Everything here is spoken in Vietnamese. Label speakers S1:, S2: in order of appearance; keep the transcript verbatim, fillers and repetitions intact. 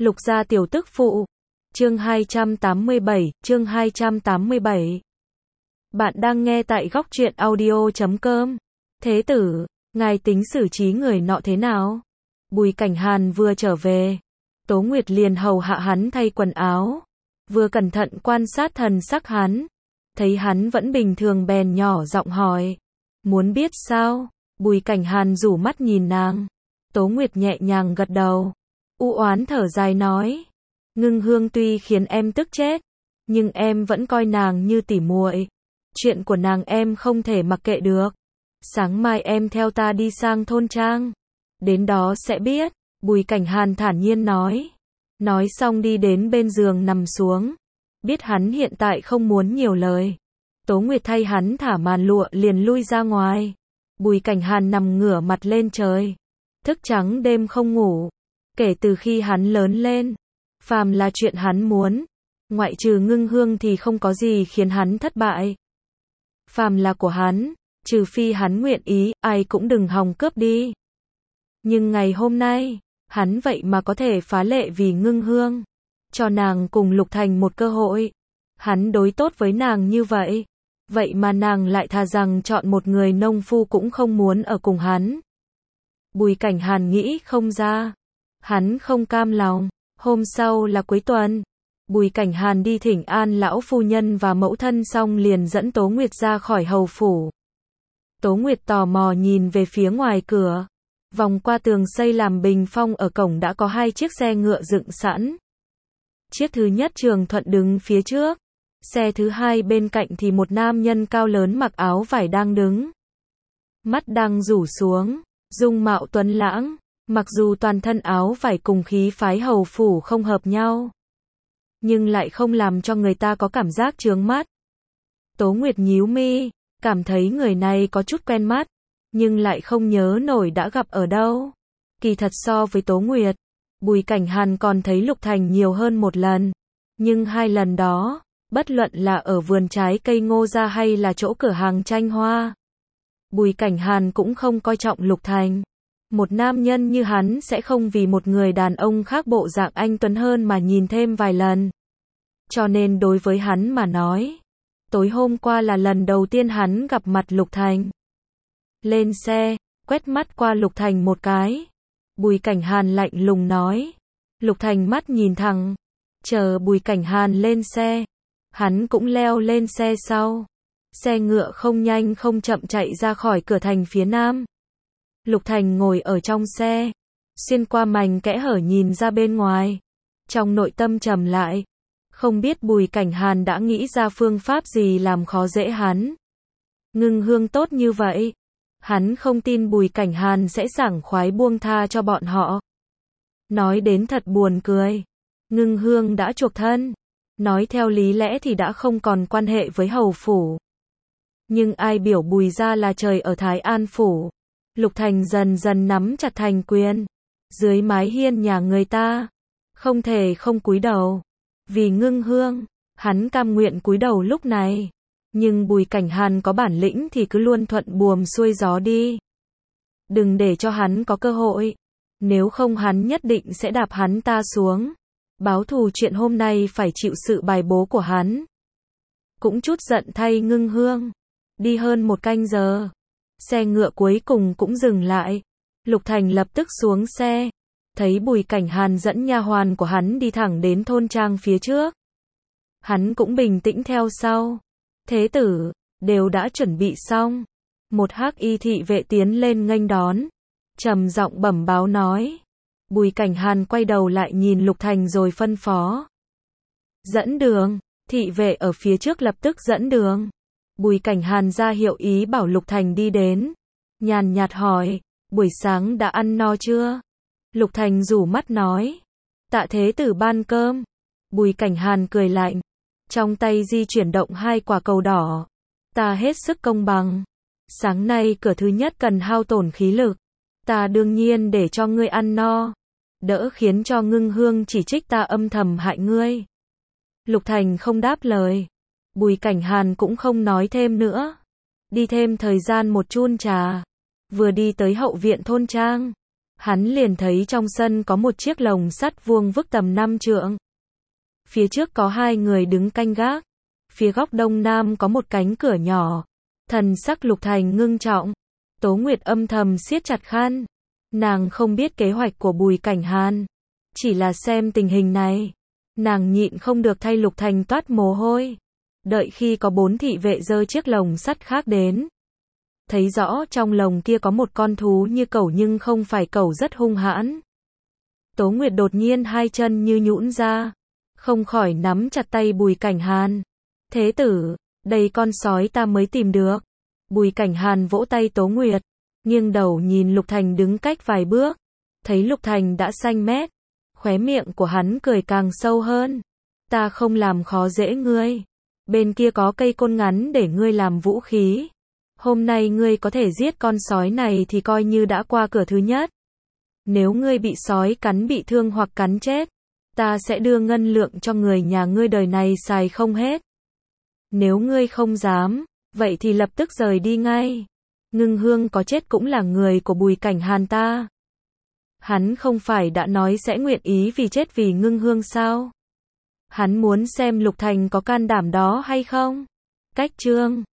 S1: Lục gia tiểu tức phụ. Chương hai trăm tám mươi bảy, chương hai trăm tám mươi bảy. Bạn đang nghe tại góc truyện audio chấm com. Thế tử, ngài tính xử trí người nọ thế nào? Bùi Cảnh Hàn vừa trở về, Tố Nguyệt liền hầu hạ hắn thay quần áo, vừa cẩn thận quan sát thần sắc hắn, thấy hắn vẫn bình thường bèn nhỏ giọng hỏi, muốn biết sao? Bùi Cảnh Hàn rủ mắt nhìn nàng, Tố Nguyệt nhẹ nhàng gật đầu, u oán thở dài nói, Ngưng Hương tuy khiến em tức chết, nhưng em vẫn coi nàng như tỉ muội, chuyện của nàng em không thể mặc kệ được. Sáng mai em theo ta đi sang thôn trang, đến đó sẽ biết. Bùi Cảnh Hàn thản nhiên nói. Nói xong đi đến bên giường nằm xuống, biết hắn hiện tại không muốn nhiều lời. Tố Nguyệt thay hắn thả màn lụa liền lui ra ngoài. Bùi Cảnh Hàn nằm ngửa mặt lên trời, thức trắng đêm không ngủ. Kể từ khi hắn lớn lên, phàm là chuyện hắn muốn, ngoại trừ Ngưng Hương thì không có gì khiến hắn thất bại. Phàm là của hắn, trừ phi hắn nguyện ý, ai cũng đừng hòng cướp đi. Nhưng ngày hôm nay, hắn vậy mà có thể phá lệ vì Ngưng Hương, cho nàng cùng Lục Thành một cơ hội. Hắn đối tốt với nàng như vậy, vậy mà nàng lại thà rằng chọn một người nông phu cũng không muốn ở cùng hắn. Bùi Cảnh Hàn nghĩ không ra, hắn không cam lòng. Hôm sau là cuối tuần, Bùi Cảnh Hàn đi thỉnh an lão phu nhân và mẫu thân xong liền dẫn Tố Nguyệt ra khỏi hầu phủ. Tố Nguyệt tò mò nhìn về phía ngoài cửa, vòng qua tường xây làm bình phong ở cổng đã có hai chiếc xe ngựa dựng sẵn. Chiếc thứ nhất Trường Thuận đứng phía trước, xe thứ hai bên cạnh thì một nam nhân cao lớn mặc áo vải đang đứng. Mắt đang rủ xuống, dung mạo tuấn lãng, mặc dù toàn thân áo vải cùng khí phái hầu phủ không hợp nhau, nhưng lại không làm cho người ta có cảm giác chướng mắt. Tố Nguyệt nhíu mi, cảm thấy người này có chút quen mắt, nhưng lại không nhớ nổi đã gặp ở đâu. Kỳ thật so với Tố Nguyệt, Bùi Cảnh Hàn còn thấy Lục Thành nhiều hơn một lần, nhưng hai lần đó, bất luận là ở vườn trái cây Ngô gia hay là chỗ cửa hàng tranh hoa, Bùi Cảnh Hàn cũng không coi trọng Lục Thành. Một nam nhân như hắn sẽ không vì một người đàn ông khác bộ dạng anh tuấn hơn mà nhìn thêm vài lần. Cho nên đối với hắn mà nói, tối hôm qua là lần đầu tiên hắn gặp mặt Lục Thành. Lên xe, quét mắt qua Lục Thành một cái. Bùi Cảnh Hàn lạnh lùng nói. Lục Thành mắt nhìn thẳng, chờ Bùi Cảnh Hàn lên xe. Hắn cũng leo lên xe sau. Xe ngựa không nhanh không chậm chạy ra khỏi cửa thành phía nam. Lục Thành ngồi ở trong xe, xuyên qua mảnh kẽ hở nhìn ra bên ngoài. Trong nội tâm trầm lại, không biết Bùi Cảnh Hàn đã nghĩ ra phương pháp gì làm khó dễ hắn. Ngưng Hương tốt như vậy, hắn không tin Bùi Cảnh Hàn sẽ sảng khoái buông tha cho bọn họ. Nói đến thật buồn cười, Ngưng Hương đã chuộc thân, nói theo lý lẽ thì đã không còn quan hệ với hầu phủ. Nhưng ai biểu Bùi gia là trời ở Thái An phủ. Lục Thành dần dần nắm chặt thành quyền, dưới mái hiên nhà người ta, không thể không cúi đầu. Vì Ngưng Hương, hắn cam nguyện cúi đầu lúc này, nhưng Bùi Cảnh Hàn có bản lĩnh thì cứ luôn thuận buồm xuôi gió đi. Đừng để cho hắn có cơ hội, nếu không hắn nhất định sẽ đạp hắn ta xuống, báo thù chuyện hôm nay phải chịu sự bài bố của hắn. Cũng chút giận thay Ngưng Hương, đi hơn một canh giờ. Xe ngựa cuối cùng cũng dừng lại. Lục Thành lập tức xuống xe, thấy Bùi Cảnh Hàn dẫn nha hoàn của hắn đi thẳng đến thôn trang phía trước. Hắn cũng bình tĩnh theo sau. Thế tử, đều đã chuẩn bị xong. Một hắc y thị vệ tiến lên nghênh đón, trầm giọng bẩm báo nói. Bùi Cảnh Hàn quay đầu lại nhìn Lục Thành rồi phân phó. Dẫn đường, thị vệ ở phía trước lập tức dẫn đường. Bùi Cảnh Hàn ra hiệu ý bảo Lục Thành đi đến, nhàn nhạt hỏi, buổi sáng đã ăn no chưa? Lục Thành rủ mắt nói, tạ thế tử ban cơm. Bùi Cảnh Hàn cười lạnh, trong tay di chuyển động hai quả cầu đỏ, ta hết sức công bằng. Sáng nay cửa thứ nhất cần hao tổn khí lực, ta đương nhiên để cho ngươi ăn no, đỡ khiến cho Ngưng Hương chỉ trích ta âm thầm hại ngươi. Lục Thành không đáp lời. Bùi Cảnh Hàn cũng không nói thêm nữa. Đi thêm thời gian một chun trà, vừa đi tới hậu viện thôn trang, hắn liền thấy trong sân có một chiếc lồng sắt vuông vức tầm năm trượng. Phía trước có hai người đứng canh gác. Phía góc đông nam có một cánh cửa nhỏ. Thần sắc Lục Thành ngưng trọng. Tố Nguyệt âm thầm siết chặt khăn. Nàng không biết kế hoạch của Bùi Cảnh Hàn. Chỉ là xem tình hình này. Nàng nhịn không được thay Lục Thành toát mồ hôi. Đợi khi có bốn thị vệ giơ chiếc lồng sắt khác đến. Thấy rõ trong lồng kia có một con thú như cẩu nhưng không phải cẩu, rất hung hãn. Tố Nguyệt đột nhiên hai chân như nhũn ra. Không khỏi nắm chặt tay Bùi Cảnh Hàn. Thế tử, đây con sói ta mới tìm được. Bùi Cảnh Hàn vỗ tay Tố Nguyệt. Nghiêng đầu nhìn Lục Thành đứng cách vài bước. Thấy Lục Thành đã xanh mét. Khóe miệng của hắn cười càng sâu hơn. Ta không làm khó dễ ngươi. Bên kia có cây côn ngắn để ngươi làm vũ khí. Hôm nay ngươi có thể giết con sói này thì coi như đã qua cửa thứ nhất. Nếu ngươi bị sói cắn bị thương hoặc cắn chết, ta sẽ đưa ngân lượng cho người nhà ngươi đời này xài không hết. Nếu ngươi không dám, vậy thì lập tức rời đi ngay. Ngưng Hương có chết cũng là người của Bùi Cảnh Hàn ta. Hắn không phải đã nói sẽ nguyện ý vì chết vì Ngưng Hương sao? Hắn muốn xem Lục Thành có can đảm đó hay không? Cách chương